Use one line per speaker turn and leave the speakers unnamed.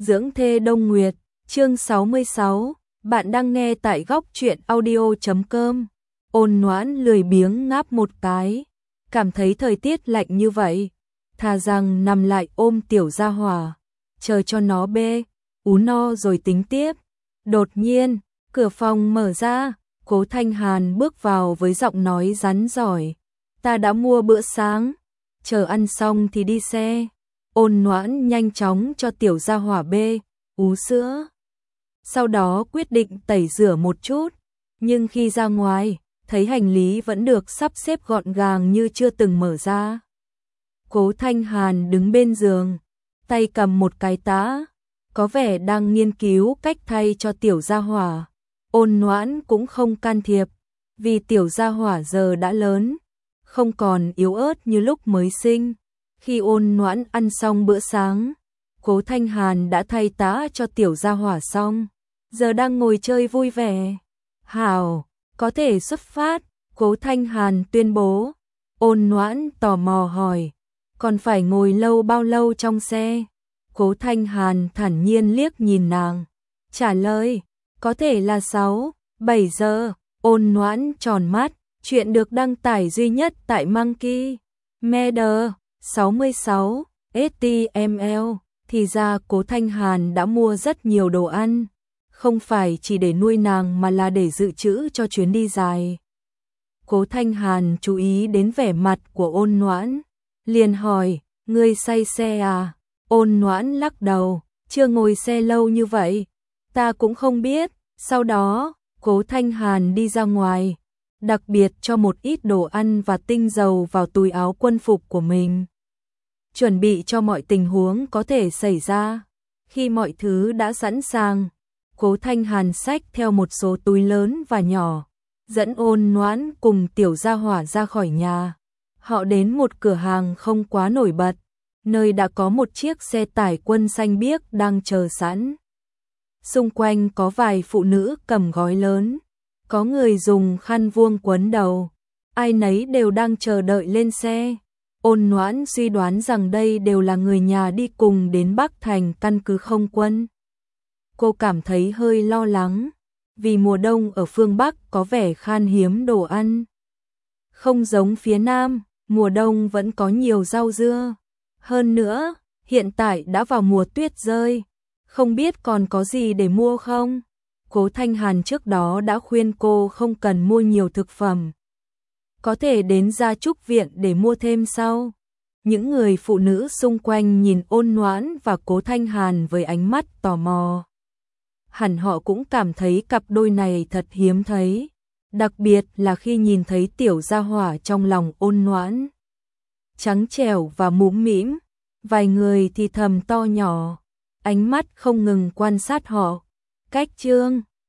Dưỡng thê Đông Nguyệt, chương 66, bạn đang nghe tại góc truyện audio.com. Ôn Noãn lười biếng ngáp một cái, cảm thấy thời tiết lạnh như vậy, thà rằng nằm lại ôm tiểu gia hỏa, chờ cho nó bê, ú no rồi tính tiếp. Đột nhiên, cửa phòng mở ra, Cố Thanh Hàn bước vào với giọng nói rắn rỏi. Ta đã mua bữa sáng, chờ ăn xong thì đi xe. Ôn Noãn nhanh chóng cho tiểu gia hỏa bê, ú sữa. Sau đó quyết định tẩy rửa một chút, nhưng khi ra ngoài, thấy hành lý vẫn được sắp xếp gọn gàng như chưa từng mở ra. Cố Thanh Hàn đứng bên giường, tay cầm một cái tã, có vẻ đang nghiên cứu cách thay cho tiểu gia hỏa. Ôn Noãn cũng không can thiệp, vì tiểu gia hỏa giờ đã lớn, không còn yếu ớt như lúc mới sinh. Khi Ôn Noãn ăn xong bữa sáng, Cố Thanh Hàn đã thay tã cho tiểu gia hỏa xong, giờ đang ngồi chơi vui vẻ. Hảo, có thể xuất phát, Cố Thanh Hàn tuyên bố. Ôn Noãn tò mò hỏi, còn phải ngồi bao lâu trong xe? Cố Thanh Hàn thản nhiên liếc nhìn nàng, trả lời, có thể là 6-7 giờ. Ôn Noãn tròn mắt, chuyện được đăng tải duy nhất tại Monkey Media 66 HTML. Thì ra Cố Thanh Hàn đã mua rất nhiều đồ ăn, không phải chỉ để nuôi nàng mà là để dự trữ cho chuyến đi dài. Cố Thanh Hàn chú ý đến vẻ mặt của Ôn Noãn, liền hỏi, ngươi say xe à? Ôn Noãn lắc đầu, chưa ngồi xe lâu như vậy, ta cũng không biết. Sau đó, Cố Thanh Hàn đi ra ngoài, đặc biệt cho một ít đồ ăn và tinh dầu vào túi áo quân phục của mình, chuẩn bị cho mọi tình huống có thể xảy ra. Khi mọi thứ đã sẵn sàng, Cố Thanh Hàn xách theo một số túi lớn và nhỏ, dẫn Ôn Noãn cùng tiểu gia hỏa ra khỏi nhà. Họ đến một cửa hàng không quá nổi bật, nơi đã có một chiếc xe tải quân xanh biếc đang chờ sẵn. Xung quanh có vài phụ nữ cầm gói lớn, có người dùng khăn vuông quấn đầu, ai nấy đều đang chờ đợi lên xe. Ôn Noãn suy đoán rằng đây đều là người nhà đi cùng đến Bắc Thành căn cứ không quân. Cô cảm thấy hơi lo lắng, vì mùa đông ở phương Bắc có vẻ khan hiếm đồ ăn. Không giống phía Nam, mùa đông vẫn có nhiều rau dưa. Hơn nữa, hiện tại đã vào mùa tuyết rơi, không biết còn có gì để mua không? Cố Thanh Hàn trước đó đã khuyên cô không cần mua nhiều thực phẩm, có thể đến Gia Trúc Viện để mua thêm sau. Những người phụ nữ xung quanh nhìn Ôn Noãn và Cố Thanh Hàn với ánh mắt tò mò. Hẳn họ cũng cảm thấy cặp đôi này thật hiếm thấy, đặc biệt là khi nhìn thấy tiểu gia hỏa trong lòng Ôn Noãn, trắng trẻo và mũm mĩm. Vài người thì thầm to nhỏ, ánh mắt không ngừng quan sát họ. Cách chương